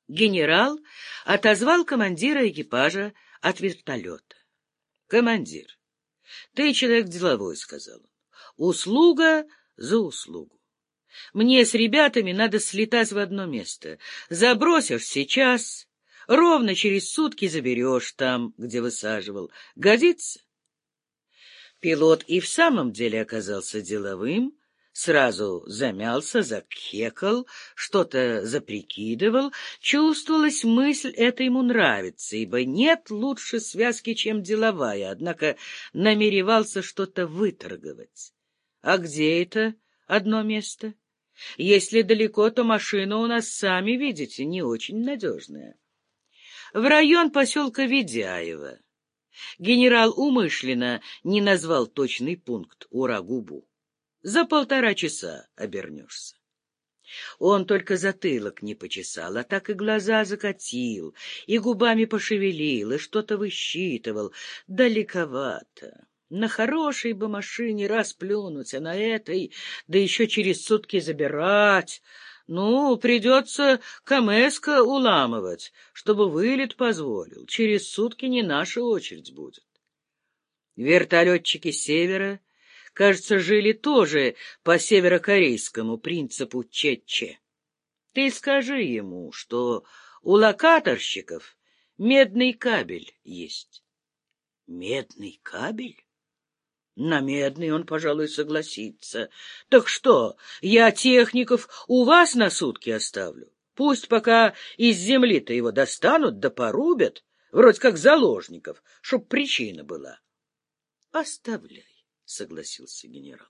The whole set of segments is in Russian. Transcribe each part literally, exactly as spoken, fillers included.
Генерал отозвал командира экипажа от вертолета. — Командир, ты человек деловой, — сказал он. — Услуга за услугу. Мне с ребятами надо слетать в одно место. Забросишь сейчас, ровно через сутки заберешь там, где высаживал. Годится? Пилот и в самом деле оказался деловым, сразу замялся, закхекал, что-то заприкидывал. Чувствовалась мысль, это ему нравится, ибо нет лучше связки, чем деловая, однако намеревался что-то выторговать. А где это одно место? Если далеко, то машина у нас, сами видите, не очень надежная. В район поселка Ведяево. Генерал умышленно не назвал точный пункт Ура-Губу. За полтора часа обернешься. Он только затылок не почесал, а так и глаза закатил, и губами пошевелил, и что-то высчитывал. Далековато. На хорошей бы машине раз плюнуть, а на этой, да еще через сутки забирать. Ну, придется КамЭЗка уламывать, чтобы вылет позволил. Через сутки не наша очередь будет. Вертолетчики севера, кажется, жили тоже по северокорейскому принципу Че-Че. Ты скажи ему, что у локаторщиков медный кабель есть. Медный кабель? На медный он, пожалуй, согласится. Так что, я техников у вас на сутки оставлю? Пусть пока из земли-то его достанут да порубят, вроде как заложников, чтоб причина была. — Оставляй, — согласился генерал.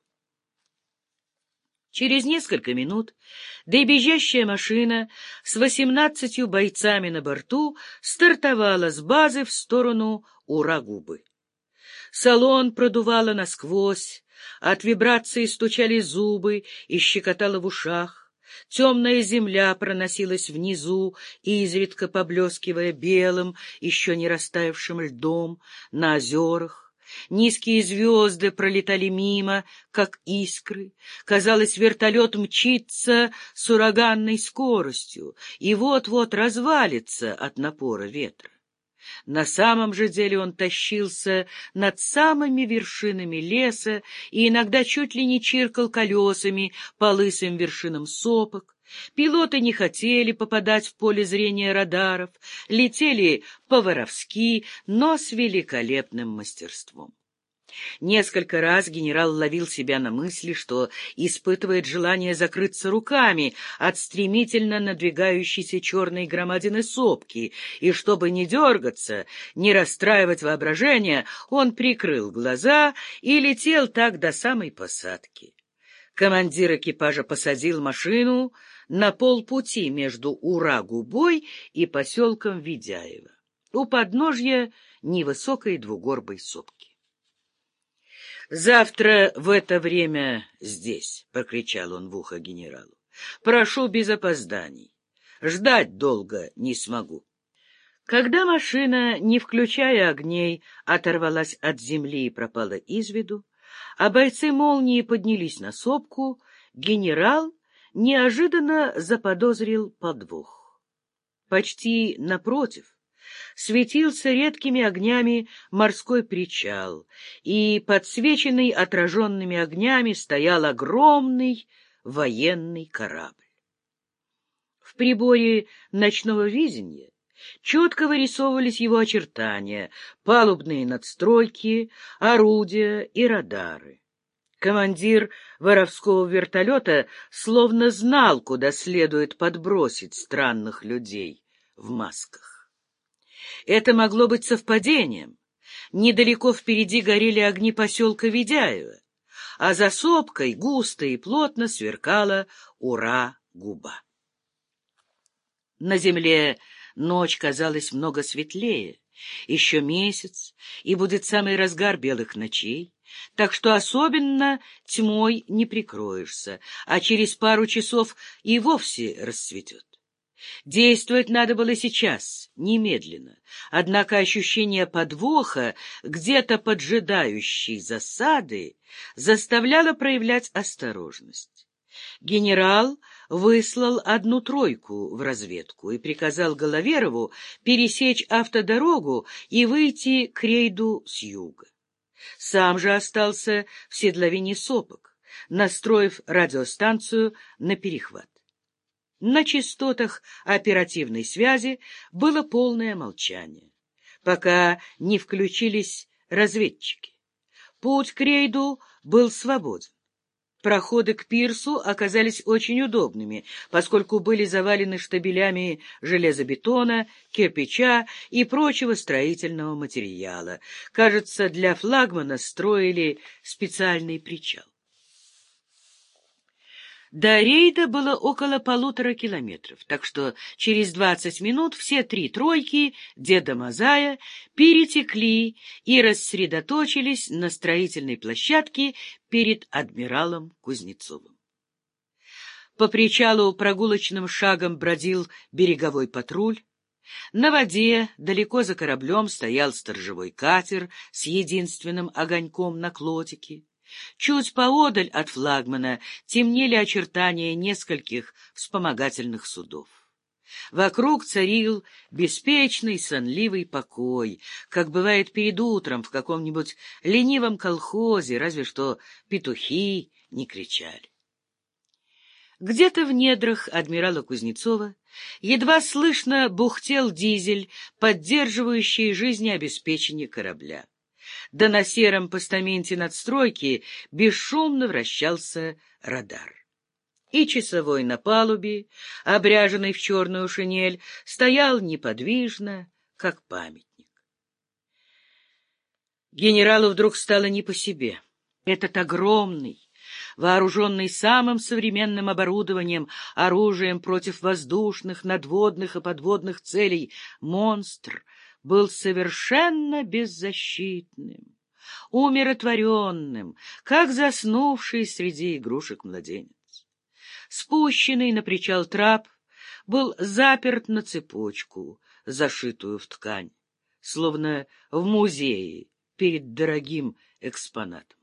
Через несколько минут дребезжащая машина с восемнадцатью бойцами на борту стартовала с базы в сторону Ура-Губы. Салон продувало насквозь, от вибрации стучали зубы и щекотало в ушах. Темная земля проносилась внизу, изредка поблескивая белым, еще не растаявшим льдом на озерах. Низкие звезды пролетали мимо, как искры. Казалось, вертолет мчится с ураганной скоростью и вот-вот развалится от напора ветра. На самом же деле он тащился над самыми вершинами леса и иногда чуть ли не чиркал колесами по лысым вершинам сопок. Пилоты не хотели попадать в поле зрения радаров, летели по-воровски, но с великолепным мастерством. Несколько раз генерал ловил себя на мысли, что испытывает желание закрыться руками от стремительно надвигающейся черной громадины сопки, и чтобы не дергаться, не расстраивать воображение, он прикрыл глаза и летел так до самой посадки. Командир экипажа посадил машину на полпути между Ура-Губой и поселком Ведяево, у подножья невысокой двугорбой сопки. — Завтра в это время здесь, — прокричал он в ухо генералу. — Прошу без опозданий. Ждать долго не смогу. Когда машина, не включая огней, оторвалась от земли и пропала из виду, а бойцы молнии поднялись на сопку, генерал неожиданно заподозрил подвох. Почти напротив светился редкими огнями морской причал, и, подсвеченный отраженными огнями, стоял огромный военный корабль. В приборе ночного видения четко вырисовывались его очертания, палубные надстройки, орудия и радары. Командир воровского вертолета словно знал, куда следует подбросить странных людей в масках. Это могло быть совпадением. Недалеко впереди горели огни поселка Ведяево, а за сопкой густо и плотно сверкала Ура-Губа. На земле ночь казалась много светлее, еще месяц, и будет самый разгар белых ночей, так что особенно тьмой не прикроешься, а через пару часов и вовсе расцветет. Действовать надо было сейчас, немедленно, однако ощущение подвоха, где-то поджидающей засады, заставляло проявлять осторожность. Генерал выслал одну тройку в разведку и приказал Головерову пересечь автодорогу и выйти к рейду с юга. Сам же остался в седловине сопок, настроив радиостанцию на перехват. На частотах оперативной связи было полное молчание, пока не включились разведчики. Путь к рейду был свободен. Проходы к пирсу оказались очень удобными, поскольку были завалены штабелями железобетона, кирпича и прочего строительного материала. Кажется, для флагмана строили специальный причал. До рейда было около полутора километров, так что через двадцать минут все три тройки деда Мазая перетекли и рассредоточились на строительной площадке перед адмиралом Кузнецовым. По причалу прогулочным шагом бродил береговой патруль. На воде, далеко за кораблем, стоял сторожевой катер с единственным огоньком на клотике. Чуть поодаль от флагмана темнели очертания нескольких вспомогательных судов. Вокруг царил беспечный сонливый покой, как бывает перед утром в каком-нибудь ленивом колхозе, разве что петухи не кричали. Где-то в недрах адмирала Кузнецова едва слышно бухтел дизель, поддерживающий жизнеобеспечение корабля. Да на сером постаменте надстройки бесшумно вращался радар. И часовой на палубе, обряженный в черную шинель, стоял неподвижно, как памятник. Генералу вдруг стало не по себе. Этот огромный, вооруженный самым современным оборудованием, оружием против воздушных, надводных и подводных целей, монстр был совершенно беззащитным, умиротворенным, как заснувший среди игрушек младенец. Спущенный на причал трап был заперт на цепочку, зашитую в ткань, словно в музее перед дорогим экспонатом.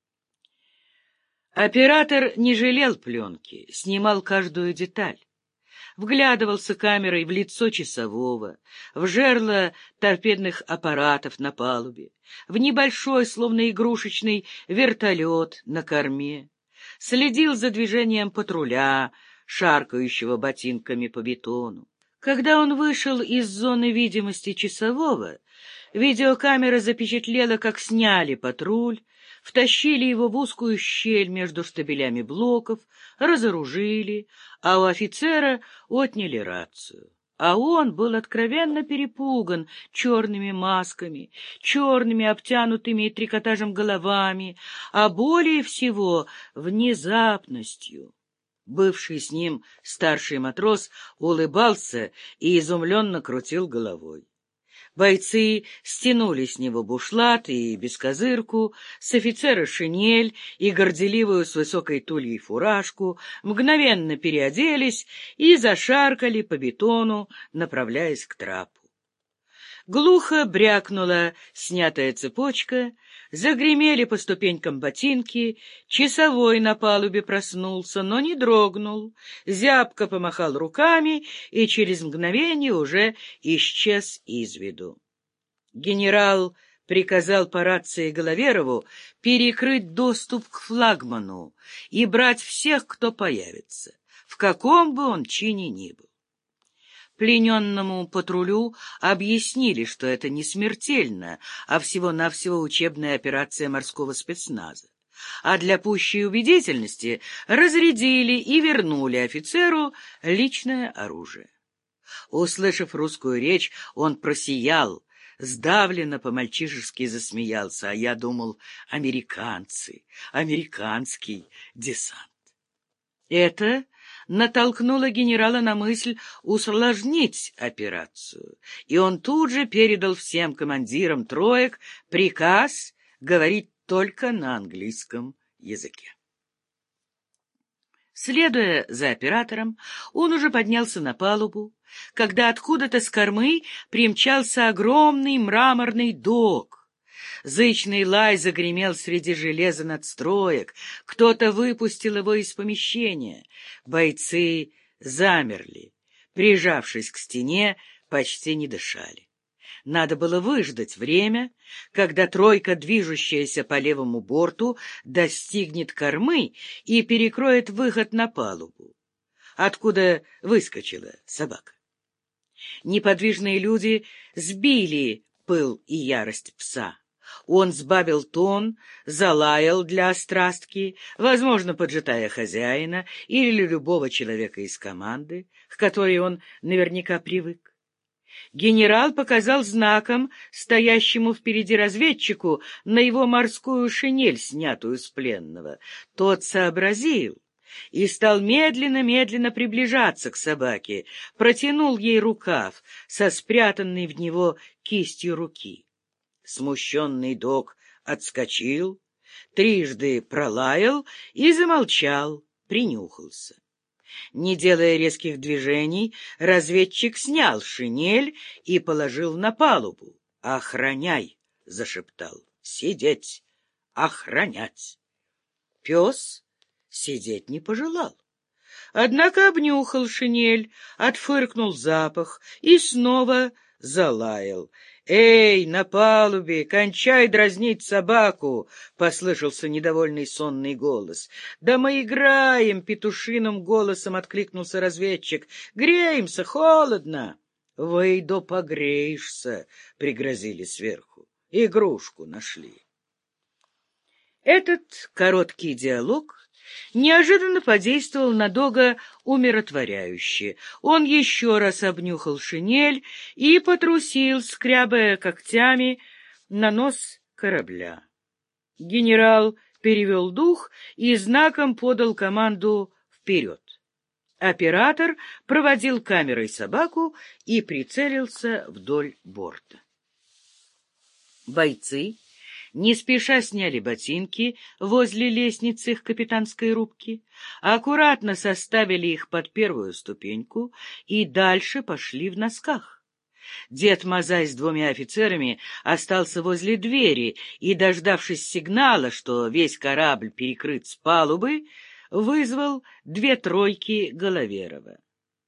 Оператор не жалел пленки, снимал каждую деталь. Вглядывался камерой в лицо часового, в жерло торпедных аппаратов на палубе, в небольшой, словно игрушечный, вертолет на корме, следил за движением патруля, шаркающего ботинками по бетону. Когда он вышел из зоны видимости часового, видеокамера запечатлела, как сняли патруль, втащили его в узкую щель между штабелями блоков, разоружили, а у офицера отняли рацию. А он был откровенно перепуган черными масками, черными обтянутыми трикотажем головами, а более всего внезапностью. Бывший с ним старший матрос улыбался и изумленно крутил головой. Бойцы стянули с него бушлат и бескозырку, с офицера шинель и горделивую с высокой тульей фуражку, мгновенно переоделись и зашаркали по бетону, направляясь к трапу. Глухо брякнула снятая цепочка, загремели по ступенькам ботинки, часовой на палубе проснулся, но не дрогнул, зябко помахал руками и через мгновение уже исчез из виду. Генерал приказал по рации Головерову перекрыть доступ к флагману и брать всех, кто появится, в каком бы он чине ни был. Плененному патрулю объяснили, что это не смертельно, а всего-навсего учебная операция морского спецназа. А для пущей убедительности разрядили и вернули офицеру личное оружие. Услышав русскую речь, он просиял, сдавленно по-мальчишески засмеялся, а я думал, американцы, американский десант. Это натолкнуло генерала на мысль усложнить операцию, и он тут же передал всем командирам троек приказ говорить только на английском языке. Следуя за оператором, он уже поднялся на палубу, когда откуда-то с кормы примчался огромный мраморный док Зычный лай загремел среди железа надстроек. Кто-то выпустил его из помещения. Бойцы замерли, прижавшись к стене, почти не дышали. Надо было выждать время, когда тройка, движущаяся по левому борту, достигнет кормы и перекроет выход на палубу, откуда выскочила собака. Неподвижные люди сбили пыл и ярость пса. Он сбавил тон, залаял для острастки, возможно, поджидая хозяина или любого человека из команды, к которой он наверняка привык. Генерал показал знаком стоящему впереди разведчику на его морскую шинель, снятую с пленного. Тот сообразил и стал медленно-медленно приближаться к собаке, протянул ей рукав со спрятанной в него кистью руки. Смущенный дог отскочил, трижды пролаял и замолчал, принюхался. Не делая резких движений, разведчик снял шинель и положил на палубу. «Охраняй!» — зашептал. «Сидеть! Охранять!» Пес сидеть не пожелал. Однако обнюхал шинель, отфыркнул запах и снова залаял. «Эй, на палубе, кончай дразнить собаку!» — послышался недовольный сонный голос. «Да мы играем!» — петушиным голосом откликнулся разведчик. «Греемся, холодно!» «Вы до погреешься!» — пригрозили сверху. «Игрушку нашли!» Этот короткий диалог неожиданно подействовал на Дога умиротворяюще. Он еще раз обнюхал шинель и потрусил, скрябая когтями, на нос корабля. Генерал перевел дух и знаком подал команду «Вперед!». Оператор проводил камерой собаку и прицелился вдоль борта. Бойцы не спеша сняли ботинки возле лестницы их капитанской рубки, аккуратно составили их под первую ступеньку и дальше пошли в носках. Дед Мазай с двумя офицерами остался возле двери и, дождавшись сигнала, что весь корабль перекрыт с палубы, вызвал две тройки Головерова.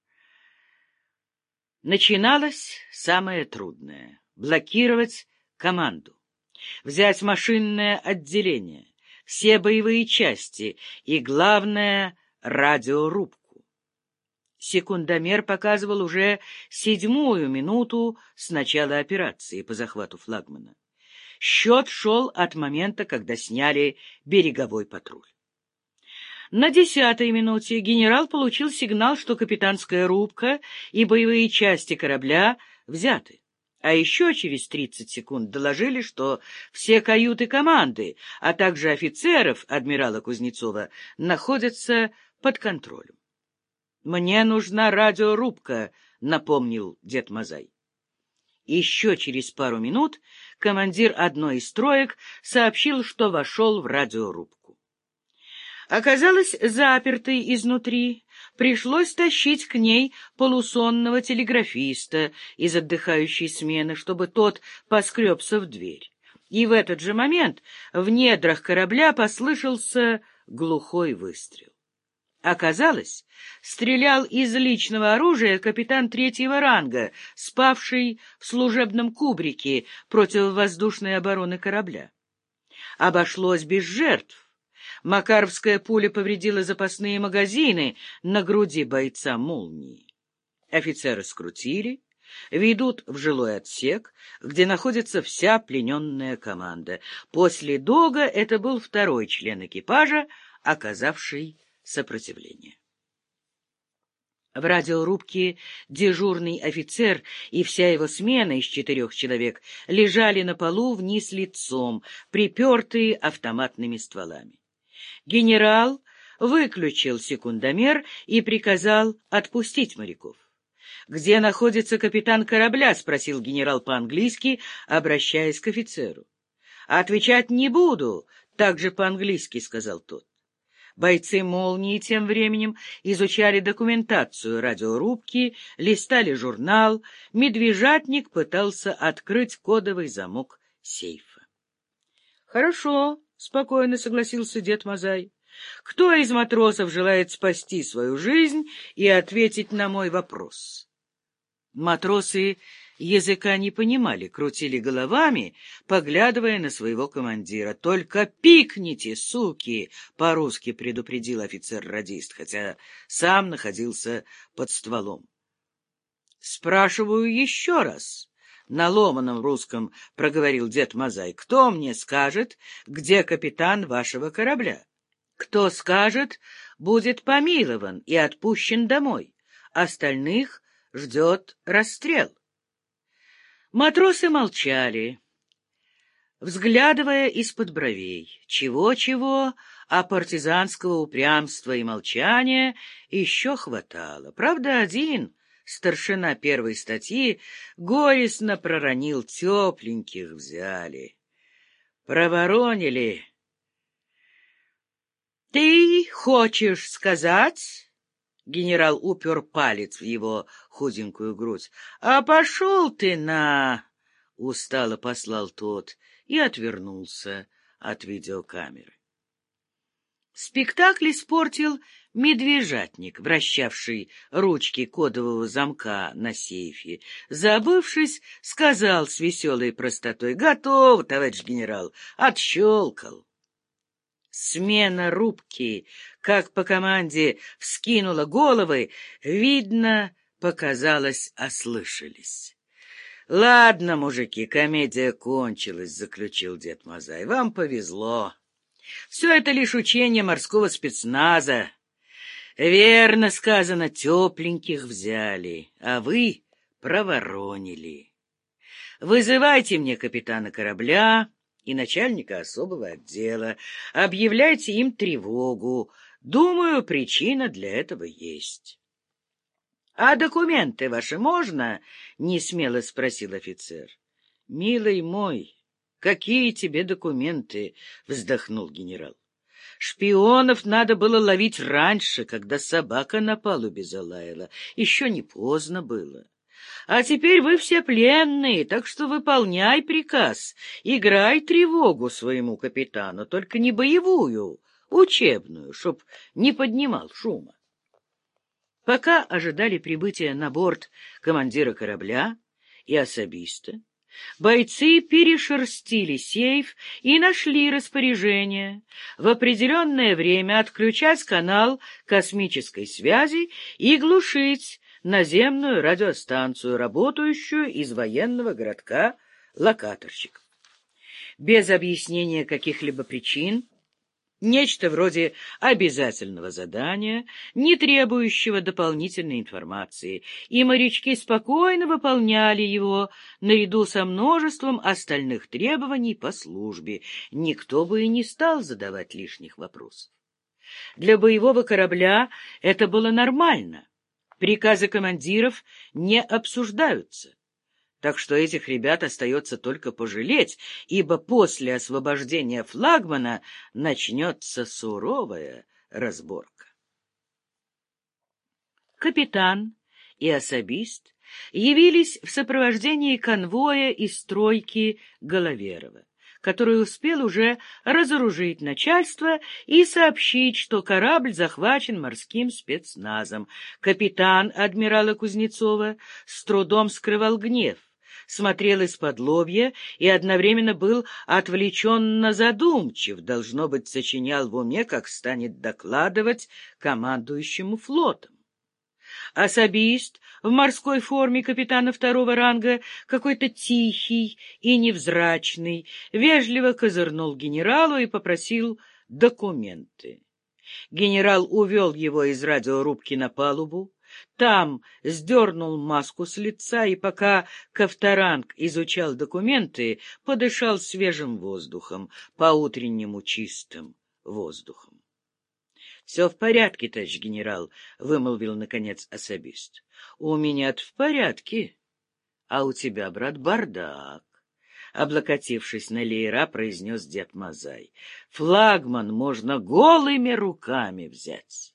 Начиналось самое трудное — блокировать команду. Взять машинное отделение, все боевые части и, главное, радиорубку. Секундомер показывал уже седьмую минуту с начала операции по захвату флагмана. Счет шел от момента, когда сняли береговой патруль. На десятой минуте генерал получил сигнал, что капитанская рубка и боевые части корабля взяты. А еще через тридцать секунд доложили, что все каюты команды, а также офицеров адмирала Кузнецова находятся под контролем. «Мне нужна радиорубка», — напомнил дед Мазай. Еще через пару минут командир одной из троек сообщил, что вошел в радиорубку. Оказалась запертой изнутри. Пришлось тащить к ней полусонного телеграфиста из отдыхающей смены, чтобы тот поскребся в дверь. И в этот же момент в недрах корабля послышался глухой выстрел. Оказалось, стрелял из личного оружия капитан третьего ранга, спавший в служебном кубрике противовоздушной обороны корабля. Обошлось без жертв. Макаровская пуля повредила запасные магазины на груди бойца «Молнии». Офицеры скрутили, ведут в жилой отсек, где находится вся плененная команда. После Дога это был второй член экипажа, оказавший сопротивление. В радиорубке дежурный офицер и вся его смена из четырех человек лежали на полу вниз лицом, припертые автоматными стволами. Генерал выключил секундомер и приказал отпустить моряков. «Где находится капитан корабля?» — спросил генерал по-английски, обращаясь к офицеру. «Отвечать не буду», — также по-английски сказал тот. Бойцы «Молнии» тем временем изучали документацию радиорубки, листали журнал. Медвежатник пытался открыть кодовый замок сейфа. Хорошо, — спокойно согласился дед Мазай. — Кто из матросов желает спасти свою жизнь и ответить на мой вопрос? Матросы языка не понимали, крутили головами, поглядывая на своего командира. — Только пикните, суки! — по-русски предупредил офицер-радист, хотя сам находился под стволом. — Спрашиваю еще раз. На ломаном русском проговорил дед Мазай. — Кто мне скажет, где капитан вашего корабля? Кто скажет, будет помилован и отпущен домой. Остальных ждет расстрел. Матросы молчали, взглядывая из-под бровей. Чего-чего, а партизанского упрямства и молчания еще хватало. Правда, один... Старшина первой статьи горестно проронил: тепленьких взяли, проворонили. — Ты хочешь сказать? — генерал упер палец в его худенькую грудь. — А пошел ты на... — устало послал тот и отвернулся от видеокамеры. Спектакль испортил медвежатник, вращавший ручки кодового замка на сейфе. Забывшись, сказал с веселой простотой: — Готов, товарищ генерал, отщелкал. Смена рубки, как по команде, вскинула головы, видно, показалось, ослышались. — Ладно, мужики, комедия кончилась, — заключил дед Мазай. — Вам повезло. Все это лишь учение морского спецназа. Верно сказано, тепленьких взяли, а вы проворонили. Вызывайте мне капитана корабля и начальника особого отдела, объявляйте им тревогу. Думаю, причина для этого есть. — А документы ваши можно? — несмело спросил офицер. — Милый мой, какие тебе документы? — вздохнул генерал. Шпионов надо было ловить раньше, когда собака на палубе залаяла. Еще не поздно было. А теперь вы все пленные, так что выполняй приказ. Играй тревогу своему капитану, только не боевую, учебную, чтоб не поднимал шума. Пока ожидали прибытия на борт командира корабля и особиста, бойцы перешерстили сейф и нашли распоряжение в определенное время отключать канал космической связи и глушить наземную радиостанцию, работающую из военного городка локаторщиков. Без объяснения каких-либо причин, нечто вроде обязательного задания, не требующего дополнительной информации, и морячки спокойно выполняли его наряду со множеством остальных требований по службе. Никто бы и не стал задавать лишних вопросов. Для боевого корабля это было нормально. Приказы командиров не обсуждаются. Так что этих ребят остается только пожалеть, ибо после освобождения флагмана начнется суровая разборка. Капитан и особист явились в сопровождении конвоя из стройки Головерова, который успел уже разоружить начальство и сообщить, что корабль захвачен морским спецназом. Капитан адмирала Кузнецова с трудом скрывал гнев, смотрел из-под лобья и одновременно был отвлеченно задумчив, должно быть, сочинял в уме, как станет докладывать командующему флотом. Особист в морской форме капитана второго ранга, какой-то тихий и невзрачный, вежливо козырнул генералу и попросил документы. Генерал увел его из радиорубки на палубу, там сдернул маску с лица и, пока Ковторанг изучал документы, подышал свежим воздухом, по-утреннему чистым воздухом. — Все в порядке, товарищ генерал, — вымолвил, наконец, особист. — У меня-то в порядке, а у тебя, брат, бардак. Облокотившись на леера, произнес дед Мазай. — Флагман можно голыми руками взять.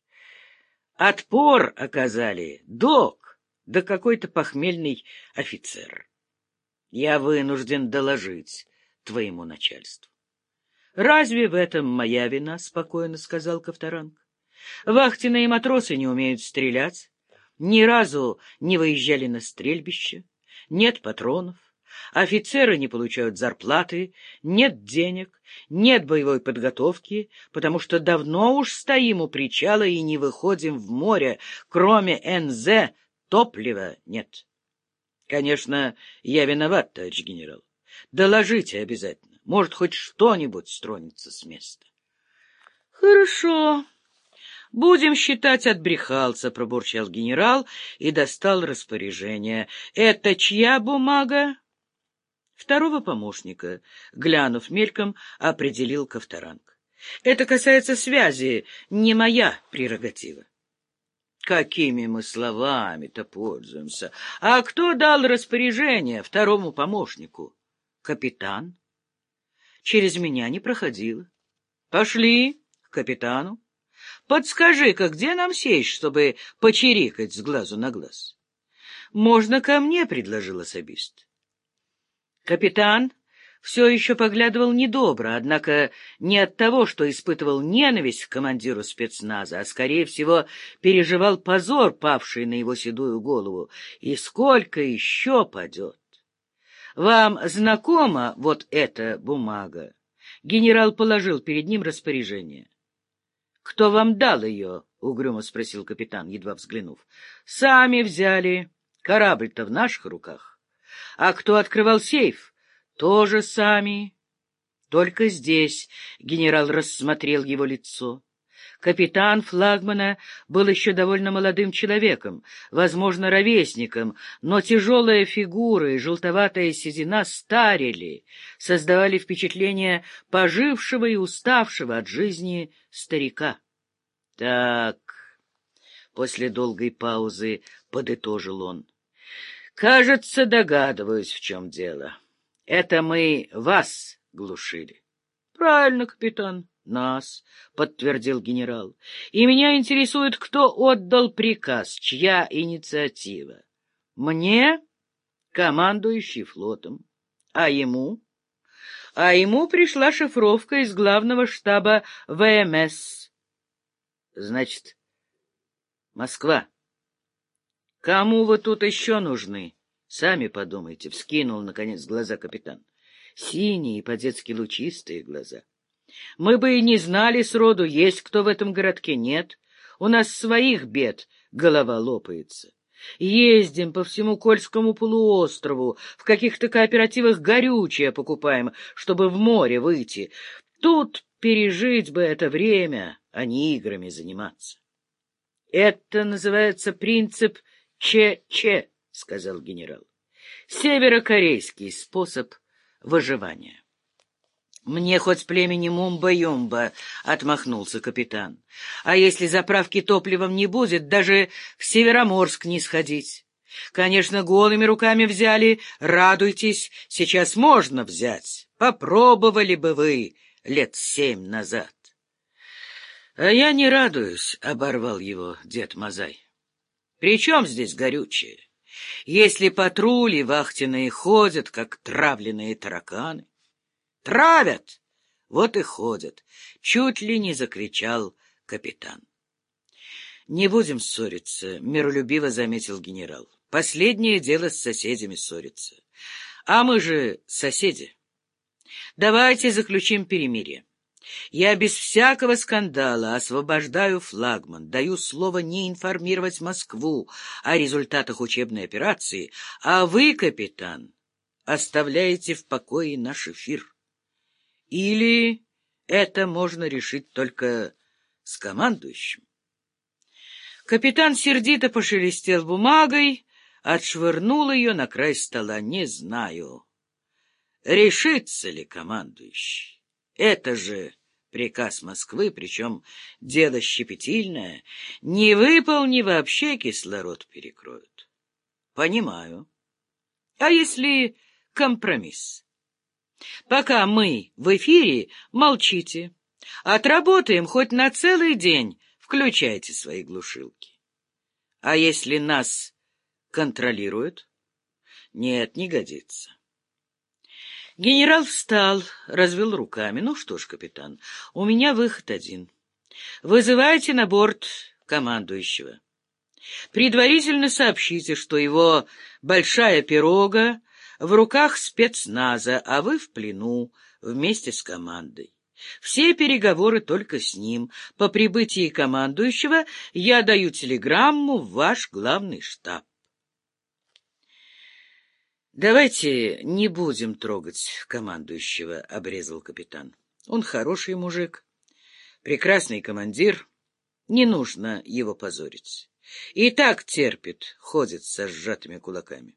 Отпор оказали док, да какой-то похмельный офицер. Я вынужден доложить твоему начальству. Разве в этом моя вина? — спокойно сказал Ковторанг. Вахтенные матросы не умеют стрелять, ни разу не выезжали на стрельбище, нет патронов, офицеры не получают зарплаты, нет денег, нет боевой подготовки, потому что давно уж стоим у причала и не выходим в море, кроме эн зэ топлива нет. Конечно, я виноват, товарищ генерал. Доложите обязательно, может, хоть что-нибудь стронется с места. Хорошо. «Будем считать, отбрехался», — пробурчал генерал и достал распоряжение. «Это чья бумага?» Второго помощника, глянув мельком, определил Ковторанг. «Это касается связи, не моя прерогатива». «Какими мы словами-то пользуемся? А кто дал распоряжение второму помощнику?» «Капитан». «Через меня не проходило». «Пошли к капитану. Подскажи-ка, где нам сесть, чтобы почирикать с глазу на глаз?» «Можно ко мне», — предложил особист. Капитан все еще поглядывал недобро, однако не от того, что испытывал ненависть к командиру спецназа, а, скорее всего, переживал позор, павший на его седую голову. И сколько еще падет? «Вам знакома вот эта бумага?» Генерал положил перед ним распоряжение. «Кто вам дал ее?» — угрюмо спросил капитан, едва взглянув. «Сами взяли. Корабль-то в наших руках. А кто открывал сейф? Тоже сами. Только здесь», — генерал рассмотрел его лицо. Капитан флагмана был еще довольно молодым человеком, возможно, ровесником, но тяжелая фигура и желтоватая седина старили, создавали впечатление пожившего и уставшего от жизни старика. «Так», — после долгой паузы подытожил он, — «кажется, догадываюсь, в чем дело. Это мы вас глушили». «Правильно, капитан. Нас», — подтвердил генерал. «И меня интересует, кто отдал приказ, чья инициатива. Мне, командующий флотом, а ему? А ему пришла шифровка из главного штаба вэ эм эс. Значит, Москва. Кому вы тут еще нужны? Сами подумайте», — вскинул, наконец, глаза капитан. Синие, по-детски лучистые глаза. «Мы бы и не знали сроду, есть кто в этом городке, нет. У нас своих бед голова лопается. Ездим по всему Кольскому полуострову, в каких-то кооперативах горючее покупаем, чтобы в море выйти. Тут пережить бы это время, а не играми заниматься». «Это называется принцип Че-Че», — сказал генерал. «Северокорейский способ выживания». «Мне хоть племени Мумба-Юмба», — отмахнулся капитан. «А если заправки топливом не будет, даже в Североморск не сходить. Конечно, голыми руками взяли, радуйтесь, сейчас можно взять. Попробовали бы вы лет семь назад». «А я не радуюсь», — оборвал его дед Мазай. «При чем здесь горючее? Если патрули вахтенные ходят, как травленные тараканы». «Травят! Вот и ходят!» — чуть ли не закричал капитан. «Не будем ссориться», — миролюбиво заметил генерал. «Последнее дело с соседями ссориться. А мы же соседи. Давайте заключим перемирие. Я без всякого скандала освобождаю флагман, даю слово не информировать Москву о результатах учебной операции, а вы, капитан, оставляете в покое наш эфир. Или это можно решить только с командующим?» Капитан сердито пошелестел бумагой, отшвырнул ее на край стола. «Не знаю, решится ли командующий. Это же приказ Москвы, причем дело щепетильное. Не выполни, вообще кислород перекроют». «Понимаю. А если компромисс? Пока мы в эфире, молчите. Отработаем хоть на целый день, включайте свои глушилки. А если нас контролируют? Нет, не годится». Генерал встал, развел руками. Ну что ж, капитан, у меня выход один. Вызывайте на борт командующего. Предварительно сообщите, что его большая пирога в руках спецназа, а вы в плену вместе с командой. Все переговоры только с ним. По прибытии командующего я даю телеграмму в ваш главный штаб. «Давайте не будем трогать командующего», — обрезал капитан. «Он хороший мужик, прекрасный командир, не нужно его позорить. И так терпит, ходит со сжатыми кулаками.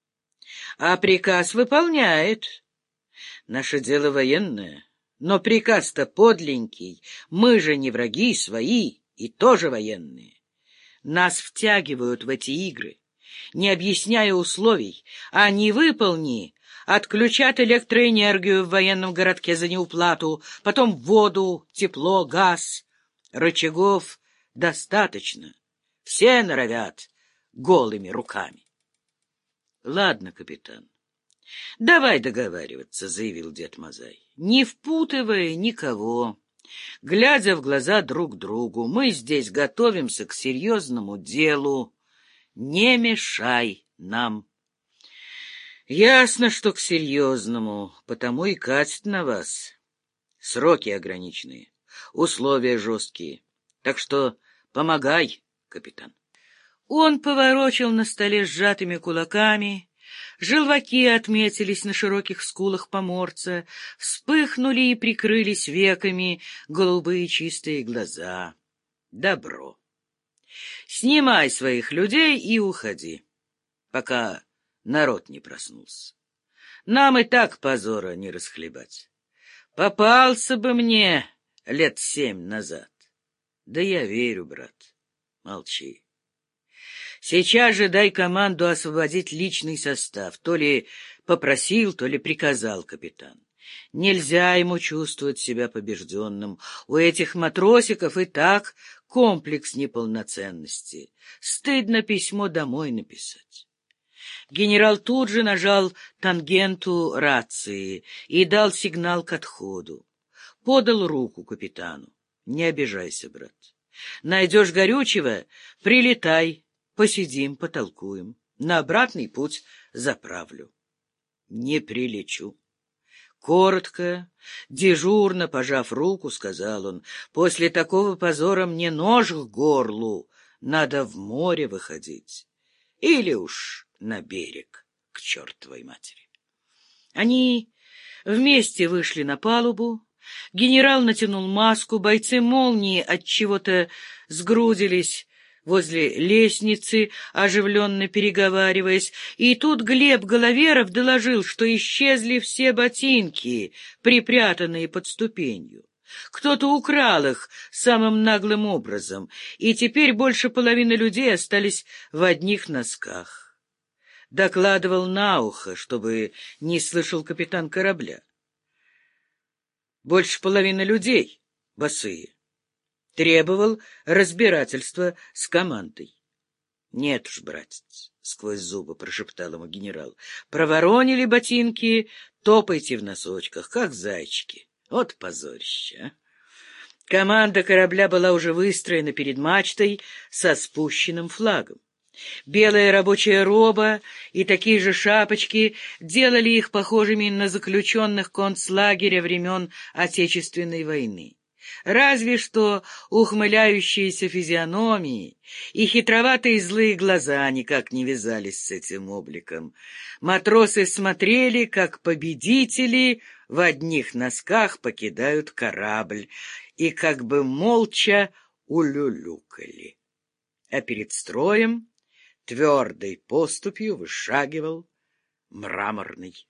А приказ выполняет. Наше дело военное, но приказ-то подленький, мы же не враги, свои и тоже военные. Нас втягивают в эти игры, не объясняя условий, а не выполни, отключат электроэнергию в военном городке за неуплату, потом воду, тепло, газ. Рычагов достаточно, все норовят голыми руками. — Ладно, капитан, давай договариваться, — заявил дед Мазай, — не впутывая никого. Глядя в глаза друг другу, мы здесь готовимся к серьезному делу. Не мешай нам. Ясно, что к серьезному, потому и катит на вас. Сроки ограниченные, условия жесткие. Так что помогай, капитан. Он поворочил на столе сжатыми кулаками, желваки отметились на широких скулах поморца, вспыхнули и прикрылись веками голубые чистые глаза. Добро. Снимай своих людей и уходи, пока народ не проснулся. Нам и так позора не расхлебать. Попался бы мне лет семь назад. Да я верю, брат. Молчи. Сейчас же дай команду освободить личный состав. То ли попросил, то ли приказал капитан. Нельзя ему чувствовать себя побежденным. У этих матросиков и так комплекс неполноценности. Стыдно письмо домой написать. Генерал тут же нажал тангенту рации и дал сигнал к отходу. Подал руку капитану. Не обижайся, брат. Найдешь горючего — прилетай, посидим, потолкуем. На обратный путь заправлю. Не прилечу. Коротко, дежурно пожав руку, сказал он, после такого позора мне нож к горлу, надо в море выходить. Или уж на берег, к чертовой матери. Они вместе вышли на палубу. Генерал натянул маску, бойцы молнии от чего-то сгрудились возле лестницы, оживленно переговариваясь, и тут Глеб Головеров доложил, что исчезли все ботинки, припрятанные под ступенью. Кто-то украл их самым наглым образом, и теперь больше половины людей остались в одних носках. Докладывал на ухо, чтобы не слышал капитан корабля. Больше половины людей босые. Требовал разбирательства с командой. — Нет уж, братец, — сквозь зубы прошептал ему генерал, — проворонили ботинки, топайте в носочках, как зайчики. Вот позорище, а! Команда корабля была уже выстроена перед мачтой со спущенным флагом. Белая рабочая роба и такие же шапочки делали их похожими на заключенных концлагеря времен Отечественной войны. Разве что ухмыляющиеся физиономии и хитроватые злые глаза никак не вязались с этим обликом. Матросы смотрели, как победители в одних носках покидают корабль, и как бы молча улюлюкали. А перед строем твердой поступью вышагивал мраморный